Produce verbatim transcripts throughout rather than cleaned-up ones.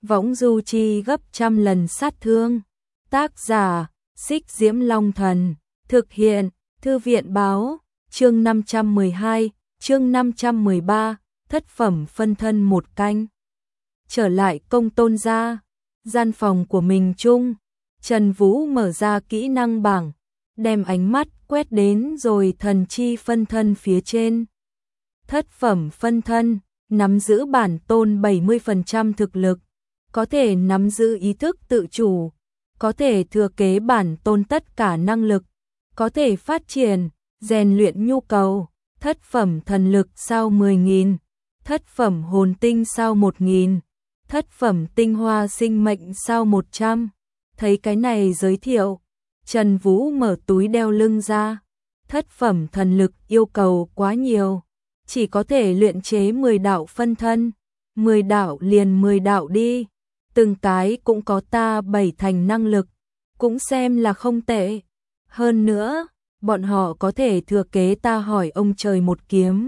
võng du chi gấp trăm lần sát thương. Tác giả, Xích Diễm Long Thần, thực hiện, Thư viện báo, chương năm trăm mười hai, chương năm trăm mười ba, thất phẩm phân thân một canh. Trở lại Công Tôn gia, gian phòng của mình chung, Trần Vũ mở ra kỹ năng bảng, đem ánh mắt quét đến rồi thần chi phân thân phía trên. Thất phẩm phân thân, nắm giữ bản tôn bảy mươi phần trăm thực lực, có thể nắm giữ ý thức tự chủ, có thể thừa kế bản tôn tất cả năng lực, có thể phát triển, rèn luyện nhu cầu, thất phẩm thần lực sao mười nghìn, thất phẩm hồn tinh sao một nghìn, thất phẩm tinh hoa sinh mệnh sao một trăm. Thấy cái này giới thiệu, Trần Vũ mở túi đeo lưng ra, thất phẩm thần lực yêu cầu quá nhiều, chỉ có thể luyện chế mười đạo phân thân, mười đạo liền mười đạo đi, từng cái cũng có ta bảy thành năng lực, cũng xem là không tệ. Hơn nữa, bọn họ có thể thừa kế ta hỏi ông trời một kiếm,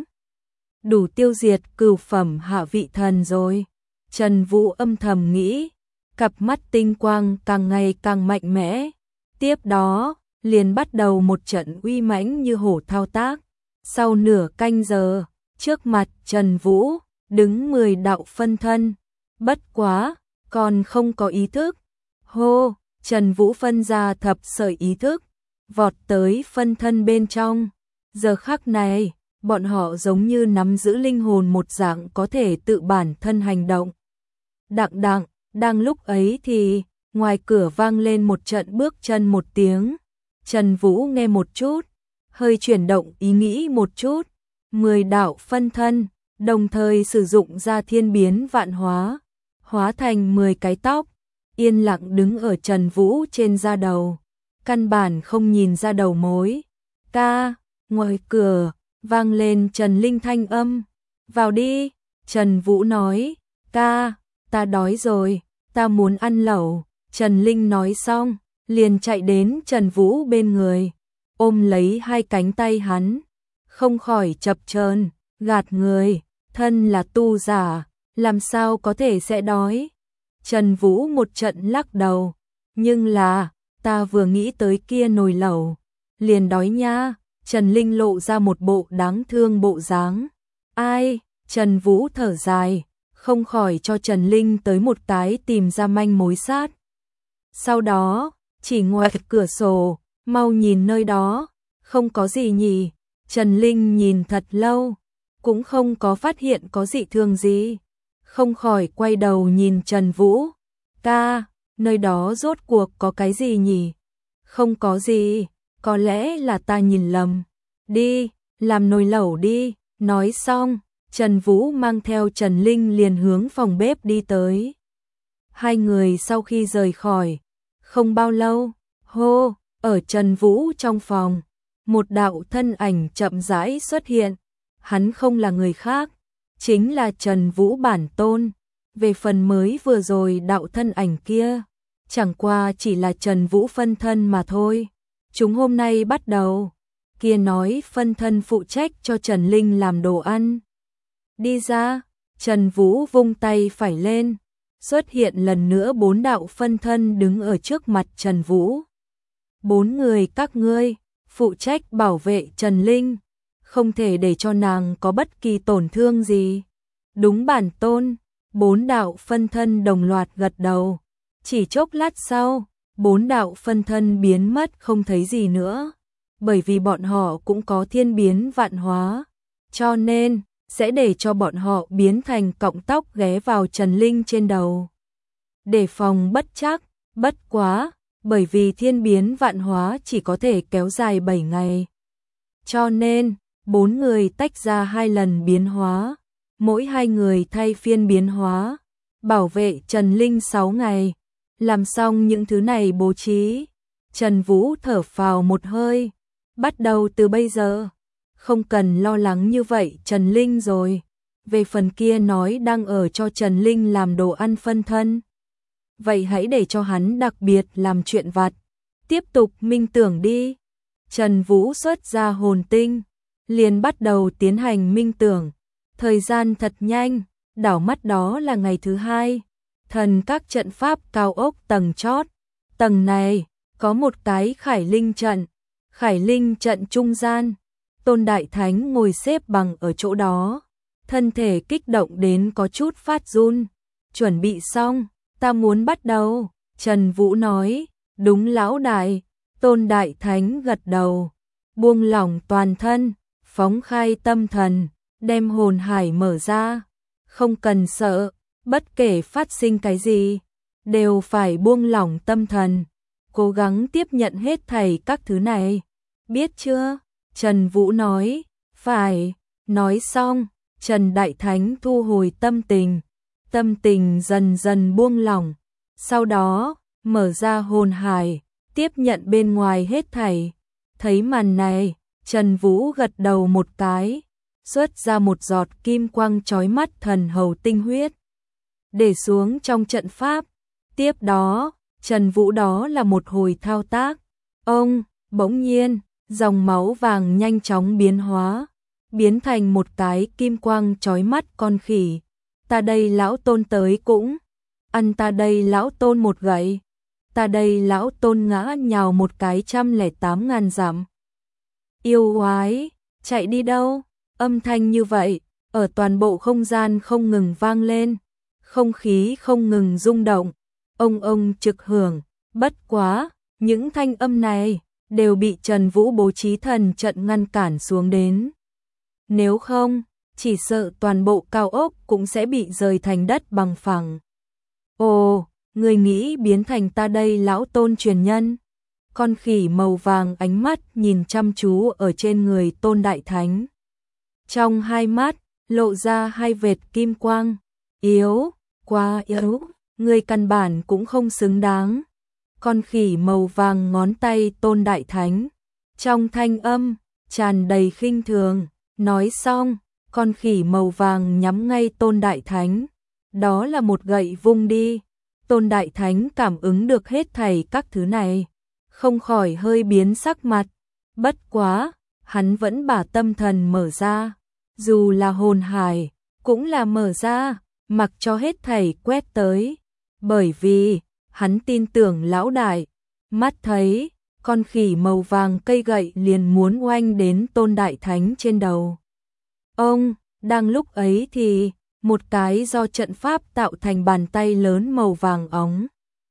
đủ tiêu diệt cửu phẩm hạ vị thần rồi. Trần Vũ âm thầm nghĩ, cặp mắt tinh quang càng ngày càng mạnh mẽ. Tiếp đó, liền bắt đầu một trận uy mãnh như hổ thao tác. Sau nửa canh giờ, trước mặt Trần Vũ, đứng mười đạo phân thân. Bất quá, còn không có ý thức. Hô, Trần Vũ phân ra thập sợi ý thức, vọt tới phân thân bên trong. Giờ khắc này, bọn họ giống như nắm giữ linh hồn một dạng có thể tự bản thân hành động. Đặng đặng, đang lúc ấy thì, ngoài cửa vang lên một trận bước chân một tiếng. Trần Vũ nghe một chút, hơi chuyển động ý nghĩ một chút. Mười đạo phân thân, đồng thời sử dụng ra thiên biến vạn hóa, hóa thành mười cái tóc, yên lặng đứng ở Trần Vũ trên da đầu. Căn bản không nhìn ra đầu mối. Ca, ngoài cửa, vang lên Trần Linh thanh âm. Vào đi, Trần Vũ nói. Ca, ta đói rồi, ta muốn ăn lẩu. Trần Linh nói xong, liền chạy đến Trần Vũ bên người, ôm lấy hai cánh tay hắn, không khỏi chập chờn, gạt người, thân là tu giả, làm sao có thể sẽ đói. Trần Vũ một trận lắc đầu, nhưng là, ta vừa nghĩ tới kia nồi lẩu, liền đói nha. Trần Linh lộ ra một bộ đáng thương bộ dáng. Ai? Trần Vũ thở dài, không khỏi cho Trần Linh tới một cái tìm ra manh mối sát. Sau đó, chỉ ngoài cửa sổ, mau nhìn nơi đó, không có gì nhỉ. Trần Linh nhìn thật lâu, cũng không có phát hiện có dị thường gì, không khỏi quay đầu nhìn Trần Vũ. Ca, nơi đó rốt cuộc có cái gì nhỉ? Không có gì, có lẽ là ta nhìn lầm. Đi, làm nồi lẩu đi. Nói xong, Trần Vũ mang theo Trần Linh liền hướng phòng bếp đi tới. Hai người sau khi rời khỏi, không bao lâu, hô, ở Trần Vũ trong phòng, một đạo thân ảnh chậm rãi xuất hiện. Hắn không là người khác, chính là Trần Vũ bản tôn. Về phần mới vừa rồi đạo thân ảnh kia, chẳng qua chỉ là Trần Vũ phân thân mà thôi. Chúng hôm nay bắt đầu, kia nói phân thân phụ trách cho Trần Linh làm đồ ăn. Đi ra, Trần Vũ vung tay phải lên, xuất hiện lần nữa bốn đạo phân thân đứng ở trước mặt Trần Vũ. Bốn người các ngươi, phụ trách bảo vệ Trần Linh, không thể để cho nàng có bất kỳ tổn thương gì. Đúng bản tôn. Bốn đạo phân thân đồng loạt gật đầu. Chỉ chốc lát sau, bốn đạo phân thân biến mất không thấy gì nữa. Bởi vì bọn họ cũng có thiên biến vạn hóa, cho nên sẽ để cho bọn họ biến thành cọng tóc ghé vào Trần Linh trên đầu. Để phòng bất trắc, bất quá, bởi vì thiên biến vạn hóa chỉ có thể kéo dài bảy ngày. Cho nên, bốn người tách ra hai lần biến hóa. Mỗi hai người thay phiên biến hóa, bảo vệ Trần Linh sáu ngày. Làm xong những thứ này bố trí, Trần Vũ thở phào một hơi. Bắt đầu từ bây giờ, không cần lo lắng như vậy Trần Linh rồi. Về phần kia nói đang ở cho Trần Linh làm đồ ăn phân thân, vậy hãy để cho hắn đặc biệt làm chuyện vặt. Tiếp tục minh tưởng đi. Trần Vũ xuất ra hồn tinh, liền bắt đầu tiến hành minh tưởng. Thời gian thật nhanh, đảo mắt đó là ngày thứ hai. thần các trận pháp cao ốc tầng chót. Tầng này có một cái Khải Linh trận, Khải Linh trận trung gian, Tôn Đại Thánh ngồi xếp bằng ở chỗ đó, thân thể kích động đến có chút phát run. Chuẩn bị xong, ta muốn bắt đầu, Trần Vũ nói. Đúng lão đại, Tôn Đại Thánh gật đầu, buông lỏng toàn thân, phóng khai tâm thần, đem hồn hải mở ra, không cần sợ, bất kể phát sinh cái gì, đều phải buông lỏng tâm thần, cố gắng tiếp nhận hết thảy các thứ này, biết chưa? Trần Vũ nói. Phải. Nói xong, Trần Đại Thánh thu hồi tâm tình, tâm tình dần dần buông lỏng, sau đó mở ra hồn hải, tiếp nhận bên ngoài hết thảy. Thấy màn này, Trần Vũ gật đầu một cái, xuất ra một giọt kim quang chói mắt thần hầu tinh huyết, để xuống trong trận pháp. Tiếp đó, Trần Vũ đó là một hồi thao tác. Ông, bỗng nhiên, dòng máu vàng nhanh chóng biến hóa, biến thành một cái kim quang chói mắt con khỉ. Ta đây lão Tôn tới cũng ăn ta đây lão Tôn một gậy. Ta đây lão Tôn ngã nhào một cái trăm lẻ tám ngàn dặm. Yêu quái, chạy đi đâu? Âm thanh như vậy, ở toàn bộ không gian không ngừng vang lên, không khí không ngừng rung động, ông ông trực hưởng. Bất quá, những thanh âm này đều bị Trần Vũ bố trí thần trận ngăn cản xuống đến. Nếu không, chỉ sợ toàn bộ cao ốc cũng sẽ bị rời thành đất bằng phẳng. Ồ, người nghĩ biến thành ta đây lão Tôn truyền nhân? Con khỉ màu vàng ánh mắt nhìn chăm chú ở trên người Tôn Đại Thánh. Trong hai mắt, lộ ra hai vệt kim quang. Yếu, quá yếu, người căn bản cũng không xứng đáng. Con khỉ màu vàng ngón tay Tôn Đại Thánh. Trong thanh âm, tràn đầy khinh thường. Nói xong, con khỉ màu vàng nhắm ngay Tôn Đại Thánh. Đó là một gậy vung đi. Tôn Đại Thánh cảm ứng được hết thảy các thứ này, không khỏi hơi biến sắc mặt. Bất quá, hắn vẫn把tâm thần mở ra, dù là hồn hải, cũng là mở ra, mặc cho hết thảy quét tới. Bởi vì, hắn tin tưởng lão đại, mắt thấy, con khỉ màu vàng cây gậy liền muốn oanh đến Tôn Đại Thánh trên đầu. Ông, đang lúc ấy thì, một cái do trận pháp tạo thành bàn tay lớn màu vàng óng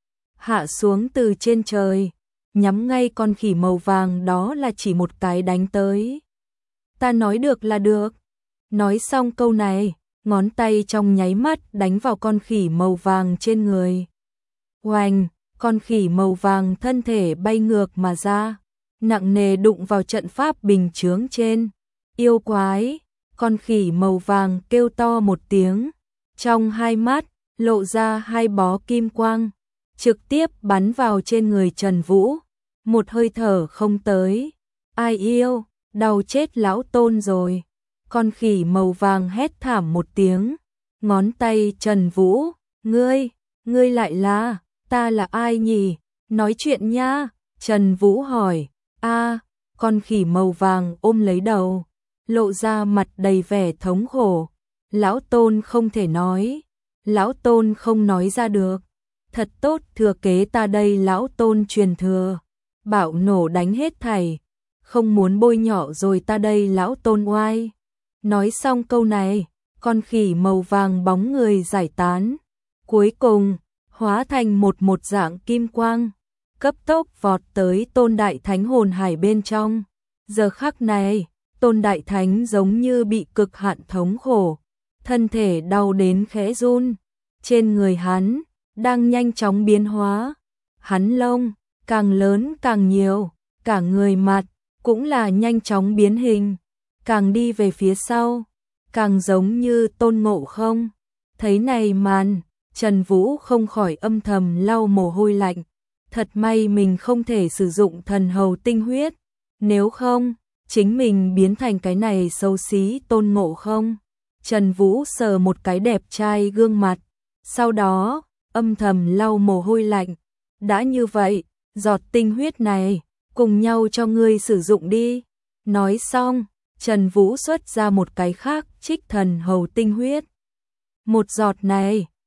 hạ xuống từ trên trời, nhắm ngay con khỉ màu vàng đó là chỉ một cái đánh tới. Ta nói được là được. Nói xong câu này, ngón tay trong nháy mắt đánh vào con khỉ màu vàng trên người. Oanh, con khỉ màu vàng thân thể bay ngược mà ra, nặng nề đụng vào trận pháp bình chướng trên. Yêu quái, con khỉ màu vàng kêu to một tiếng, trong hai mắt lộ ra hai bó kim quang, trực tiếp bắn vào trên người Trần Vũ. Một hơi thở không tới, ai yêu, đau chết lão Tôn rồi. Con khỉ màu vàng hét thảm một tiếng, ngón tay Trần Vũ, ngươi, ngươi lại là, ta là ai nhỉ? Nói chuyện nha. Trần Vũ hỏi. A, con khỉ màu vàng ôm lấy đầu, lộ ra mặt đầy vẻ thống khổ. Lão Tôn không thể nói, lão Tôn không nói ra được. Thật tốt, thừa kế ta đây lão Tôn truyền thừa, bạo nổ đánh hết thảy, không muốn bôi nhọ rồi ta đây lão Tôn oai. Nói xong câu này, con khỉ màu vàng bóng người giải tán, cuối cùng hóa thành một một dạng kim quang, cấp tốc vọt tới Tôn Đại Thánh hồn hải bên trong. Giờ khắc này, Tôn Đại Thánh giống như bị cực hạn thống khổ, thân thể đau đến khẽ run. Trên người hắn đang nhanh chóng biến hóa, hắn lông càng lớn càng nhiều, cả người mặt cũng là nhanh chóng biến hình, càng đi về phía sau, càng giống như Tôn Ngộ Không. Thấy này màn, Trần Vũ không khỏi âm thầm lau mồ hôi lạnh. Thật may mình không thể sử dụng thần hầu tinh huyết, nếu không, chính mình biến thành cái này xấu xí Tôn Ngộ Không. Trần Vũ sờ một cái đẹp trai gương mặt, sau đó âm thầm lau mồ hôi lạnh. Đã như vậy, giọt tinh huyết này cùng nhau cho ngươi sử dụng đi. Nói xong, Trần Vũ xuất ra một cái khác trích thần hầu tinh huyết. Một giọt này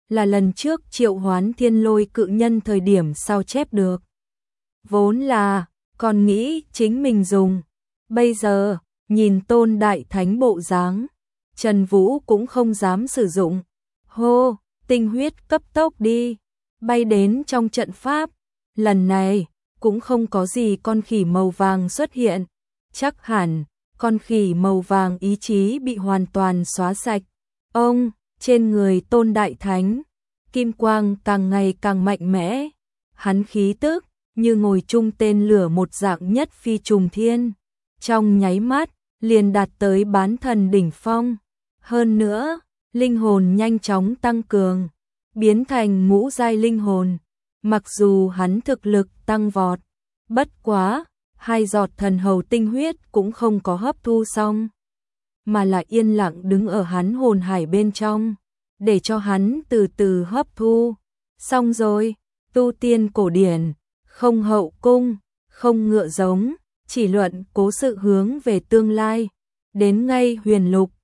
là lần trước triệu hoán thiên lôi cự nhân thời điểm sao chép được. Vốn là, còn nghĩ chính mình dùng. Bây giờ, nhìn Tôn Đại Thánh bộ dáng, Trần Vũ cũng không dám sử dụng. Hô, tinh huyết cấp tốc đi, bay đến trong trận pháp. Lần này, cũng không có gì con khỉ màu vàng xuất hiện. Chắc hẳn, con khỉ màu vàng ý chí bị hoàn toàn xóa sạch. Ông, trên người Tôn Đại Thánh, kim quang càng ngày càng mạnh mẽ. Hắn khí tức, như ngồi chung tên lửa một dạng nhất phi trùng thiên. Trong nháy mắt, liền đạt tới bán thần đỉnh phong. Hơn nữa, linh hồn nhanh chóng tăng cường, biến thành ngũ giai linh hồn. Mặc dù hắn thực lực tăng vọt, bất quá, hai giọt thần hầu tinh huyết cũng không có hấp thu xong, mà là yên lặng đứng ở hắn hồn hải bên trong, để cho hắn từ từ hấp thu. Xong rồi, tu tiên cổ điển, không hậu cung, không ngựa giống, chỉ luận cố sự hướng về tương lai, đến ngay huyền lục,